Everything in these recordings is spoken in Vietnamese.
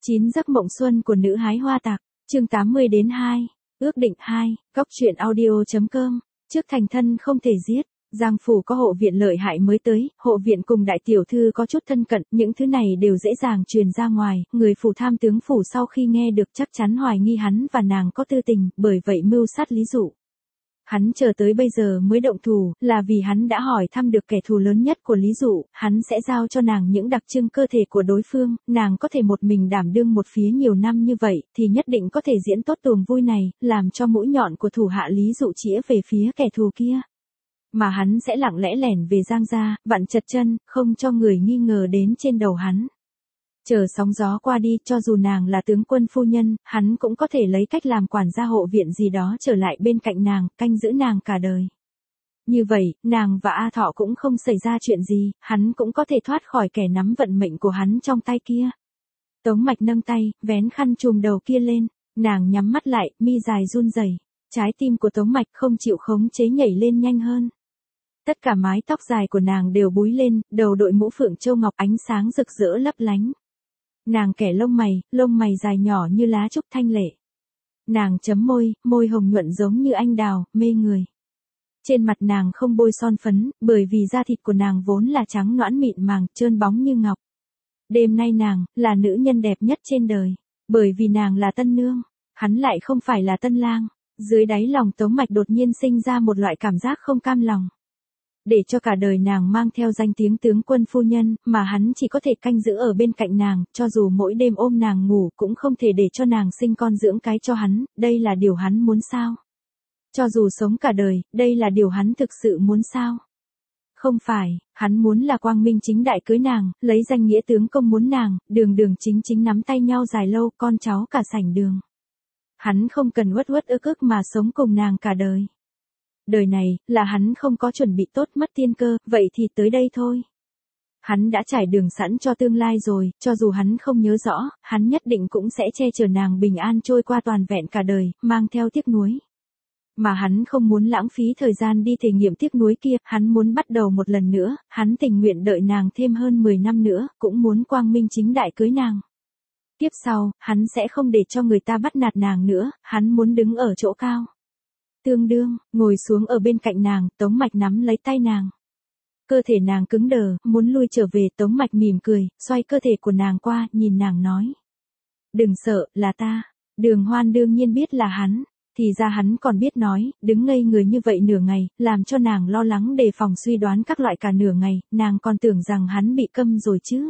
9 giấc mộng xuân của nữ hái hoa tạc, chương 80-2, ước định 2, góc truyện audio.com, trước thành thân không thể giết. Giang phủ có hộ viện lợi hại mới tới, hộ viện cùng đại tiểu thư có chút thân cận, những thứ này đều dễ dàng truyền ra ngoài, người phủ tham tướng phủ sau khi nghe được chắc chắn hoài nghi hắn và nàng có tư tình, bởi vậy mưu sát Lý Dụ. Hắn chờ tới bây giờ mới động thủ, là vì hắn đã hỏi thăm được kẻ thù lớn nhất của Lý Dụ, hắn sẽ giao cho nàng những đặc trưng cơ thể của đối phương, nàng có thể một mình đảm đương một phía nhiều năm như vậy, thì nhất định có thể diễn tốt tuồng vui này, làm cho mũi nhọn của thủ hạ Lý Dụ chĩa về phía kẻ thù kia. Mà hắn sẽ lặng lẽ lẻn về Giang gia, vặn chật chân, không cho người nghi ngờ đến trên đầu hắn. Chờ sóng gió qua đi, cho dù nàng là tướng quân phu nhân, hắn cũng có thể lấy cách làm quản gia hộ viện gì đó trở lại bên cạnh nàng, canh giữ nàng cả đời. Như vậy, nàng và A Thọ cũng không xảy ra chuyện gì, hắn cũng có thể thoát khỏi kẻ nắm vận mệnh của hắn trong tay kia. Tống Mạch nâng tay, vén khăn trùm đầu kia lên, nàng nhắm mắt lại, mi dài run rẩy, trái tim của Tống Mạch không chịu khống chế nhảy lên nhanh hơn. Tất cả mái tóc dài của nàng đều búi lên, đầu đội mũ phượng châu ngọc ánh sáng rực rỡ lấp lánh. Nàng kẻ lông mày dài nhỏ như lá trúc thanh lệ. Nàng chấm môi, môi hồng nhuận giống như anh đào, mê người. Trên mặt nàng không bôi son phấn, bởi vì da thịt của nàng vốn là trắng nõn mịn màng, trơn bóng như ngọc. Đêm nay nàng, là nữ nhân đẹp nhất trên đời. Bởi vì nàng là tân nương, hắn lại không phải là tân lang. Dưới đáy lòng Tống Mạch đột nhiên sinh ra một loại cảm giác không cam lòng. Để cho cả đời nàng mang theo danh tiếng tướng quân phu nhân, mà hắn chỉ có thể canh giữ ở bên cạnh nàng, cho dù mỗi đêm ôm nàng ngủ cũng không thể để cho nàng sinh con dưỡng cái cho hắn, đây là điều hắn muốn sao? Cho dù sống cả đời, đây là điều hắn thực sự muốn sao? Không phải, hắn muốn là quang minh chính đại cưới nàng, lấy danh nghĩa tướng công muốn nàng, đường đường chính chính nắm tay nhau dài lâu, con cháu cả sảnh đường. Hắn không cần uất uất ức ức mà sống cùng nàng cả đời. Đời này, là hắn không có chuẩn bị tốt mất tiên cơ, vậy thì tới đây thôi. Hắn đã trải đường sẵn cho tương lai rồi, cho dù hắn không nhớ rõ, hắn nhất định cũng sẽ che chở nàng bình an trôi qua toàn vẹn cả đời, mang theo tiếc nuối. Mà hắn không muốn lãng phí thời gian đi thể nghiệm tiếc nuối kia, hắn muốn bắt đầu một lần nữa, hắn tình nguyện đợi nàng thêm hơn 10 năm nữa, cũng muốn quang minh chính đại cưới nàng. Tiếp sau, hắn sẽ không để cho người ta bắt nạt nàng nữa, hắn muốn đứng ở chỗ cao. Tương đương, ngồi xuống ở bên cạnh nàng, Tống Mạch nắm lấy tay nàng. Cơ thể nàng cứng đờ, muốn lui trở về, Tống Mạch mỉm cười, xoay cơ thể của nàng qua, nhìn nàng nói. Đừng sợ, là ta. Đường Hoan đương nhiên biết là hắn, thì ra hắn còn biết nói, đứng ngây người như vậy nửa ngày, làm cho nàng lo lắng đề phòng suy đoán các loại cả nửa ngày, nàng còn tưởng rằng hắn bị câm rồi chứ.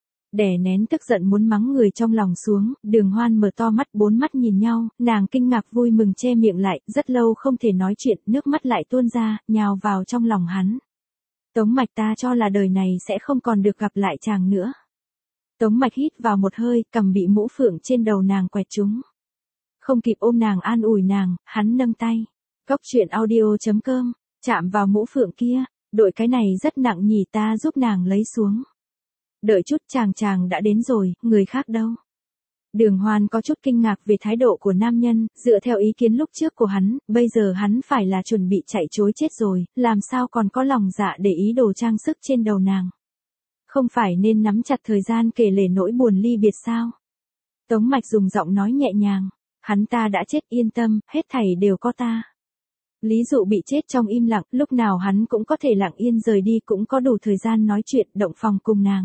Đè nén tức giận muốn mắng người trong lòng xuống, Đường Hoan mở to mắt, bốn mắt nhìn nhau, nàng kinh ngạc vui mừng che miệng lại, rất lâu không thể nói chuyện, nước mắt lại tuôn ra, nhào vào trong lòng hắn. Tống Mạch, ta cho là đời này sẽ không còn được gặp lại chàng nữa. Tống Mạch hít vào một hơi, cầm bị mũ phượng trên đầu nàng quẹt trúng. Không kịp ôm nàng an ủi nàng, hắn nâng tay. Góc truyện audio.com, chạm vào mũ phượng kia, đội cái này rất nặng nhỉ, ta giúp nàng lấy xuống. Đợi chút, chàng đã đến rồi, người khác đâu? Đường Hoan có chút kinh ngạc về thái độ của nam nhân, dựa theo ý kiến lúc trước của hắn, bây giờ hắn phải là chuẩn bị chạy trối chết rồi, làm sao còn có lòng dạ để ý đồ trang sức trên đầu nàng. Không phải nên nắm chặt thời gian kể lể nỗi buồn ly biệt sao? Tống Mạch dùng giọng nói nhẹ nhàng, hắn ta đã chết, yên tâm, hết thảy đều có ta. Lý Dụ bị chết trong im lặng, lúc nào hắn cũng có thể lặng yên rời đi, cũng có đủ thời gian nói chuyện, động phòng cùng nàng.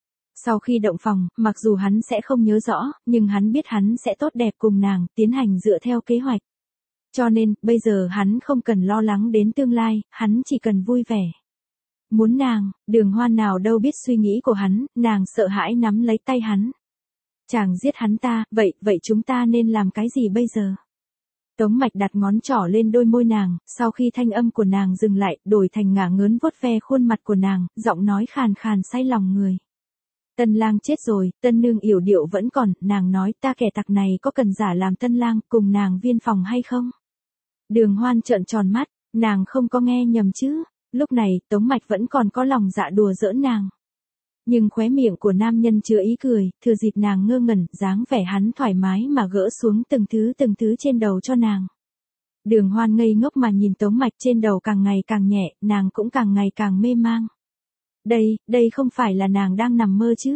Sau khi động phòng, mặc dù hắn sẽ không nhớ rõ, nhưng hắn biết hắn sẽ tốt đẹp cùng nàng, tiến hành dựa theo kế hoạch. Cho nên, bây giờ hắn không cần lo lắng đến tương lai, hắn chỉ cần vui vẻ. Muốn nàng, Đường Hoan nào đâu biết suy nghĩ của hắn, nàng sợ hãi nắm lấy tay hắn. Chàng giết hắn ta, vậy chúng ta nên làm cái gì bây giờ? Tống Mạch đặt ngón trỏ lên đôi môi nàng, sau khi thanh âm của nàng dừng lại, đổi thành ngả ngớn vuốt ve khuôn mặt của nàng, giọng nói khàn khàn say lòng người. Tân lang chết rồi, tân nương yểu điệu vẫn còn, nàng nói ta kẻ tặc này có cần giả làm tân lang, cùng nàng viên phòng hay không? Đường Hoan trợn tròn mắt, nàng không có nghe nhầm chứ, lúc này, Tống Mạch vẫn còn có lòng dạ đùa giỡn nàng. Nhưng khóe miệng của nam nhân chứa ý cười, thừa dịp nàng ngơ ngẩn, dáng vẻ hắn thoải mái mà gỡ xuống từng thứ trên đầu cho nàng. Đường Hoan ngây ngốc mà nhìn Tống Mạch, trên đầu càng ngày càng nhẹ, nàng cũng càng ngày càng mê mang. Đây không phải là nàng đang nằm mơ chứ?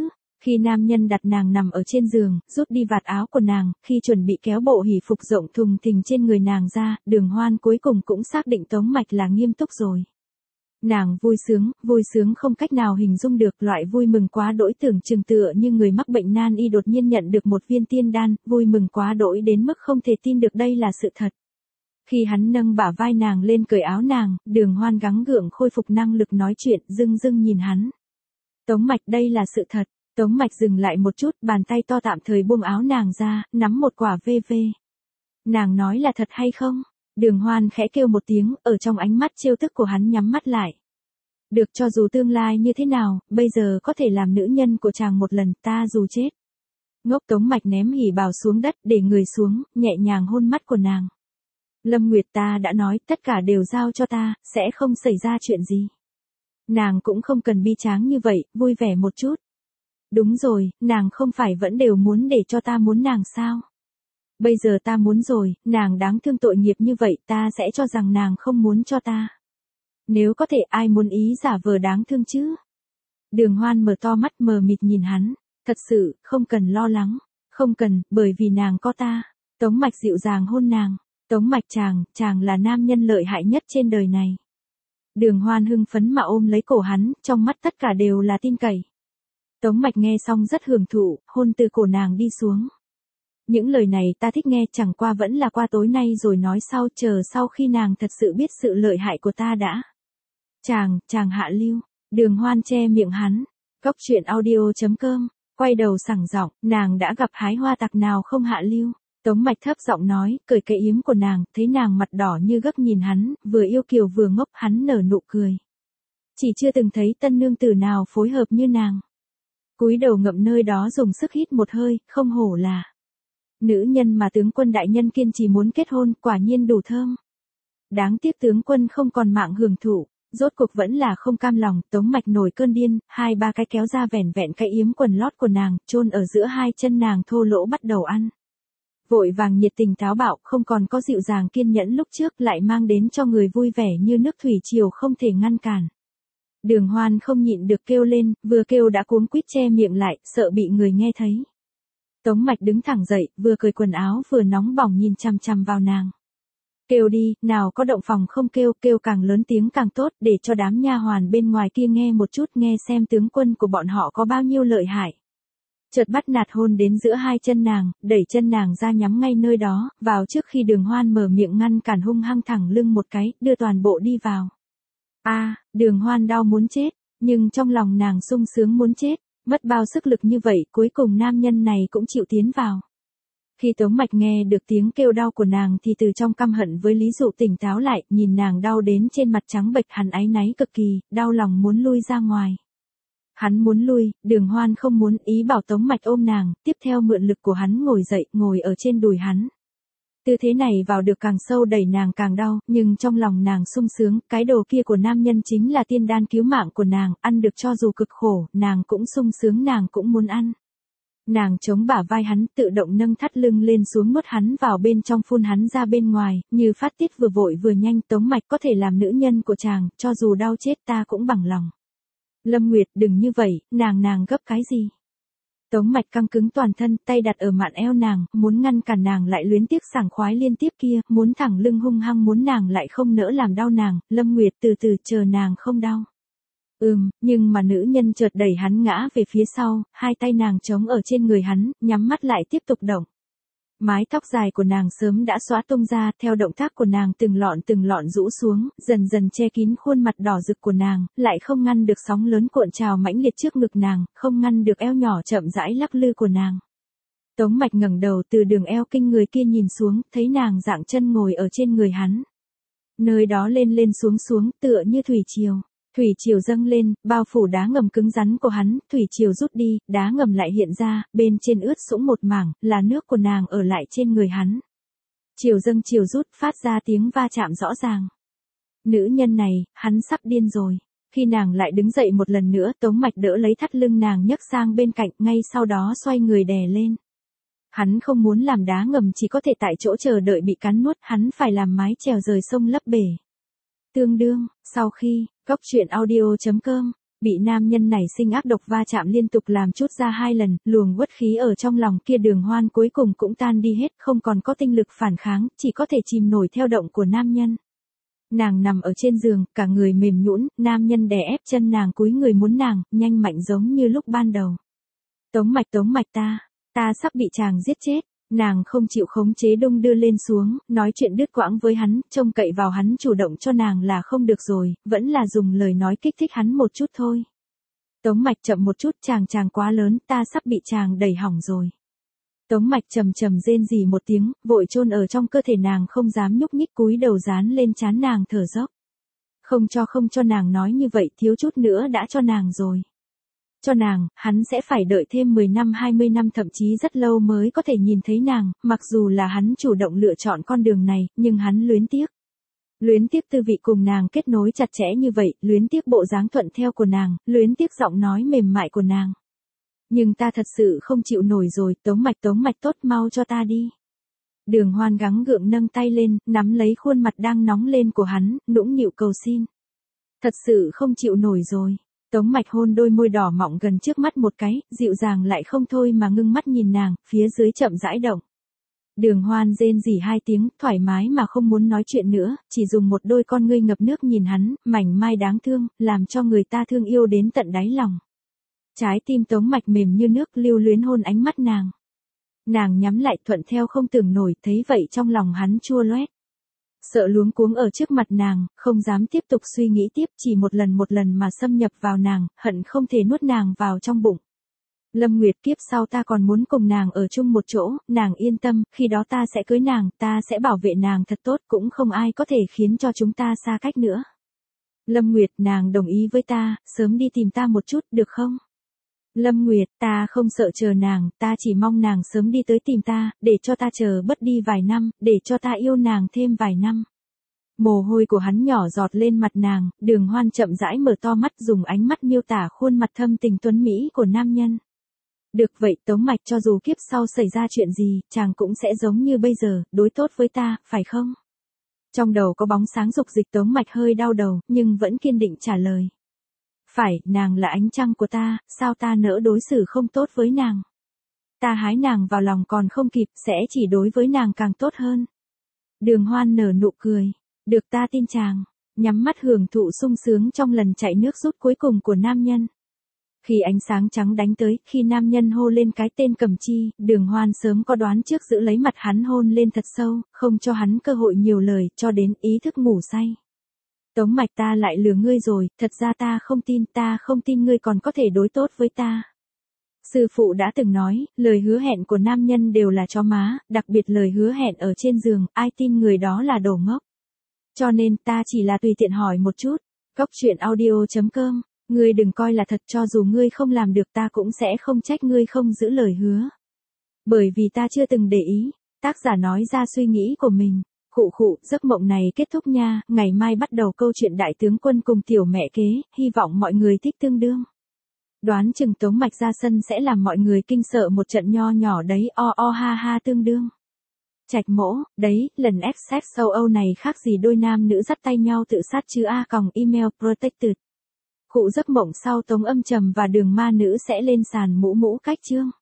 Khi nam nhân đặt nàng nằm ở trên giường, rút đi vạt áo của nàng, khi chuẩn bị kéo bộ hỷ phục rộng thùng thình trên người nàng ra, Đường Hoan cuối cùng cũng xác định Tống Mạch là nghiêm túc rồi. Nàng vui sướng không cách nào hình dung được, loại vui mừng quá đỗi tưởng chừng tựa như người mắc bệnh nan y đột nhiên nhận được một viên tiên đan, vui mừng quá đỗi đến mức không thể tin được đây là sự thật. Khi hắn nâng bả vai nàng lên cởi áo nàng, Đường Hoan gắng gượng khôi phục năng lực nói chuyện, dưng nhìn hắn. Tống Mạch, đây là sự thật. Tống Mạch dừng lại một chút, bàn tay to tạm thời buông áo nàng ra, nắm một quả VV. Nàng nói là thật hay không? Đường Hoan khẽ kêu một tiếng, ở trong ánh mắt trêu tức của hắn nhắm mắt lại. Được, cho dù tương lai như thế nào, bây giờ có thể làm nữ nhân của chàng một lần, ta dù chết. Ngốc. Tống Mạch ném hỉ bào xuống đất, để người xuống, nhẹ nhàng hôn mắt của nàng. Lâm Nguyệt, ta đã nói, tất cả đều giao cho ta, sẽ không xảy ra chuyện gì. Nàng cũng không cần bi tráng như vậy, vui vẻ một chút. Đúng rồi, nàng không phải vẫn đều muốn để cho ta muốn nàng sao? Bây giờ ta muốn rồi, nàng đáng thương tội nghiệp như vậy, ta sẽ cho rằng nàng không muốn cho ta. Nếu có thể, ai muốn ý giả vờ đáng thương chứ? Đường Hoan mở to mắt mờ mịt nhìn hắn. Thật sự, không cần lo lắng. Không cần, bởi vì nàng có ta. Tống Mạch dịu dàng hôn nàng. Tống Mạch, chàng là nam nhân lợi hại nhất trên đời này. Đường Hoan hưng phấn mà ôm lấy cổ hắn, trong mắt tất cả đều là tin cậy. Tống Mạch nghe xong rất hưởng thụ, hôn từ cổ nàng đi xuống. Những lời này ta thích nghe, chẳng qua vẫn là qua tối nay rồi nói sau, chờ sau khi nàng thật sự biết sự lợi hại của ta đã. Chàng hạ lưu. Đường Hoan che miệng hắn. Cóc truyện audio.com. Quay đầu sảng giọng, nàng đã gặp hái hoa tặc nào không hạ lưu. Tống Mạch thấp giọng nói, cởi cái yếm của nàng, thấy nàng mặt đỏ như gấc nhìn hắn, vừa yêu kiều vừa ngốc, hắn nở nụ cười. Chỉ chưa từng thấy tân nương tử nào phối hợp như nàng. Cúi đầu ngậm nơi đó dùng sức hít một hơi, không hổ là nữ nhân mà tướng quân đại nhân kiên trì muốn kết hôn, quả nhiên đủ thơm. Đáng tiếc tướng quân không còn mạng hưởng thụ, rốt cuộc vẫn là không cam lòng. Tống Mạch nổi cơn điên, 2-3 cái kéo ra vẻn vẹn cái yếm quần lót của nàng, chôn ở giữa hai chân nàng thô lỗ bắt đầu ăn. Vội vàng nhiệt tình táo bạo, không còn có dịu dàng kiên nhẫn lúc trước, lại mang đến cho người vui vẻ như nước thủy triều không thể ngăn cản. Đường Hoan không nhịn được kêu lên, vừa kêu đã cuống quýt che miệng lại, sợ bị người nghe thấy. Tống Mạch đứng thẳng dậy, vừa cởi quần áo vừa nóng bỏng nhìn chằm chằm vào nàng. Kêu đi, nào có động phòng không kêu, kêu càng lớn tiếng càng tốt, để cho đám nha hoàn bên ngoài kia nghe một chút, nghe xem tướng quân của bọn họ có bao nhiêu lợi hại. Chợt bắt nạt hôn đến giữa hai chân nàng, đẩy chân nàng ra nhắm ngay nơi đó, vào trước khi Đường Hoan mở miệng ngăn cản, hung hăng thẳng lưng một cái, đưa toàn bộ đi vào. Đường Hoan đau muốn chết, nhưng trong lòng nàng sung sướng muốn chết, mất bao sức lực như vậy, cuối cùng nam nhân này cũng chịu tiến vào. Khi Tống Mạch nghe được tiếng kêu đau của nàng thì từ trong căm hận với Lý Dụ tỉnh táo lại, nhìn nàng đau đến trên mặt trắng bệch, hắn áy náy cực kỳ, đau lòng muốn lui ra ngoài. Hắn muốn lui, Đường Hoan không muốn, ý bảo Tống Mạch ôm nàng, tiếp theo mượn lực của hắn ngồi dậy, ngồi ở trên đùi hắn. Tư thế này vào được càng sâu đẩy nàng càng đau, nhưng trong lòng nàng sung sướng, cái đồ kia của nam nhân chính là tiên đan cứu mạng của nàng, ăn được cho dù cực khổ, nàng cũng sung sướng, nàng cũng muốn ăn. Nàng chống bả vai hắn, tự động nâng thắt lưng lên xuống, nuốt hắn vào bên trong, phun hắn ra bên ngoài, như phát tiết vừa vội vừa nhanh. Tống Mạch, có thể làm nữ nhân của chàng, cho dù đau chết ta cũng bằng lòng. Lâm Nguyệt, đừng như vậy, nàng gấp cái gì? Tống Mạch căng cứng toàn thân, tay đặt ở mạn eo nàng, muốn ngăn cản nàng lại luyến tiếc sảng khoái liên tiếp kia, muốn thẳng lưng hung hăng, muốn nàng lại không nỡ làm đau nàng. Lâm Nguyệt, từ từ, chờ nàng không đau. Nhưng mà nữ nhân chợt đẩy hắn ngã về phía sau, hai tay nàng chống ở trên người hắn, nhắm mắt lại tiếp tục động. Mái tóc dài của nàng sớm đã xóa tung ra, theo động tác của nàng từng lọn rũ xuống, dần dần che kín khuôn mặt đỏ rực của nàng, lại không ngăn được sóng lớn cuộn trào mãnh liệt trước ngực nàng, không ngăn được eo nhỏ chậm rãi lắc lư của nàng. Tống Mạch ngẩng đầu từ đường eo kinh người kia nhìn xuống, thấy nàng dạng chân ngồi ở trên người hắn. Nơi đó lên xuống tựa như thủy triều. Thủy triều dâng lên, bao phủ đá ngầm cứng rắn của hắn, thủy triều rút đi, đá ngầm lại hiện ra, bên trên ướt sũng một mảng, là nước của nàng ở lại trên người hắn. Triều dâng triều rút, phát ra tiếng va chạm rõ ràng. Nữ nhân này, hắn sắp điên rồi. Khi nàng lại đứng dậy một lần nữa, Tống Mạch đỡ lấy thắt lưng nàng nhấc sang bên cạnh, ngay sau đó xoay người đè lên. Hắn không muốn làm đá ngầm chỉ có thể tại chỗ chờ đợi bị cắn nuốt, hắn phải làm mái chèo rời sông lấp bể. Tương đương, sau khi, cóc truyện audio.com Bị nam nhân này sinh ác độc va chạm liên tục làm chút ra 2 lần, luồng uất khí ở trong lòng kia Đường Hoan cuối cùng cũng tan đi hết, không còn có tinh lực phản kháng, chỉ có thể chìm nổi theo động của nam nhân. Nàng nằm ở trên giường, cả người mềm nhũn, nam nhân đè ép chân nàng cúi người muốn nàng, nhanh mạnh giống như lúc ban đầu. Tống Mạch ta sắp bị chàng giết chết. Nàng không chịu khống chế đung đưa lên xuống, nói chuyện đứt quãng với hắn, trông cậy vào hắn chủ động cho nàng là không được rồi, vẫn là dùng lời nói kích thích hắn một chút thôi. Tống Mạch chậm một chút, chàng quá lớn, ta sắp bị chàng đẩy hỏng rồi. Tống Mạch trầm rên rỉ một tiếng, vội chôn ở trong cơ thể nàng không dám nhúc nhích cúi đầu dán lên trán nàng thở dốc. Không cho nàng nói như vậy, thiếu chút nữa đã cho nàng rồi. Cho nàng, hắn sẽ phải đợi thêm 10 năm 20 năm thậm chí rất lâu mới có thể nhìn thấy nàng, mặc dù là hắn chủ động lựa chọn con đường này, nhưng hắn luyến tiếc. Luyến tiếc tư vị cùng nàng kết nối chặt chẽ như vậy, luyến tiếc bộ dáng thuận theo của nàng, luyến tiếc giọng nói mềm mại của nàng. Nhưng ta thật sự không chịu nổi rồi, Tống Mạch tốt, mau cho ta đi. Đường Hoan gắng gượng nâng tay lên, nắm lấy khuôn mặt đang nóng lên của hắn, nũng nịu cầu xin. Thật sự không chịu nổi rồi. Tống Mạch hôn đôi môi đỏ mọng gần trước mắt một cái, dịu dàng lại không thôi mà ngưng mắt nhìn nàng, phía dưới chậm rãi động. Đường Hoan rên rỉ 2 tiếng, thoải mái mà không muốn nói chuyện nữa, chỉ dùng một đôi con ngươi ngập nước nhìn hắn, mảnh mai đáng thương, làm cho người ta thương yêu đến tận đáy lòng. Trái tim Tống Mạch mềm như nước, lưu luyến hôn ánh mắt nàng. Nàng nhắm lại thuận theo không tưởng nổi, thấy vậy trong lòng hắn chua loét. Sợ luống cuống ở trước mặt nàng, không dám tiếp tục suy nghĩ tiếp, chỉ một lần mà xâm nhập vào nàng, hận không thể nuốt nàng vào trong bụng. Lâm Nguyệt, kiếp sau ta còn muốn cùng nàng ở chung một chỗ, nàng yên tâm, khi đó ta sẽ cưới nàng, ta sẽ bảo vệ nàng thật tốt, cũng không ai có thể khiến cho chúng ta xa cách nữa. Lâm Nguyệt, nàng đồng ý với ta, sớm đi tìm ta một chút, được không? Lâm Nguyệt, ta không sợ chờ nàng, ta chỉ mong nàng sớm đi tới tìm ta, để cho ta chờ bớt đi vài năm, để cho ta yêu nàng thêm vài năm. Mồ hôi của hắn nhỏ giọt lên mặt nàng, Đường Hoan chậm rãi mở to mắt dùng ánh mắt miêu tả khuôn mặt thâm tình tuấn mỹ của nam nhân. Được vậy Tống Mạch, cho dù kiếp sau xảy ra chuyện gì, chàng cũng sẽ giống như bây giờ, đối tốt với ta, phải không? Trong đầu có bóng sáng dục dịch, Tống Mạch hơi đau đầu, nhưng vẫn kiên định trả lời. Phải, nàng là ánh trăng của ta, sao ta nỡ đối xử không tốt với nàng? Ta hái nàng vào lòng còn không kịp, sẽ chỉ đối với nàng càng tốt hơn. Đường Hoan nở nụ cười. Được, ta tin chàng. Nhắm mắt hưởng thụ sung sướng trong lần chạy nước rút cuối cùng của nam nhân. Khi ánh sáng trắng đánh tới, khi nam nhân hô lên cái tên Cẩm Chi, Đường Hoan sớm có đoán trước, giữ lấy mặt hắn hôn lên thật sâu, không cho hắn cơ hội nhiều lời, cho đến ý thức ngủ say. Tống Mạch, ta lại lừa ngươi rồi, thật ra ta không tin ngươi còn có thể đối tốt với ta. Sư phụ đã từng nói, lời hứa hẹn của nam nhân đều là chó má, đặc biệt lời hứa hẹn ở trên giường, ai tin người đó là đồ ngốc. Cho nên ta chỉ là tùy tiện hỏi một chút. Goctruyện.audio.com, ngươi đừng coi là thật, cho dù ngươi không làm được ta cũng sẽ không trách ngươi không giữ lời hứa. Bởi vì ta chưa từng để ý, tác giả nói ra suy nghĩ của mình. Giấc mộng này kết thúc nha, ngày mai bắt đầu câu chuyện đại tướng quân cùng tiểu mẹ kế, hy vọng mọi người thích tương đương. Đoán chừng Tống Mạch ra sân sẽ làm mọi người kinh sợ một trận nho nhỏ đấy, ha ha tương đương. Trạch Mỗ, đấy, lần XX châu Âu này khác gì đôi nam nữ dắt tay nhau tự sát chứ email protected. Giấc mộng sau Tống Âm Trầm và Đường Ma Nữ sẽ lên sàn mũ cách chương.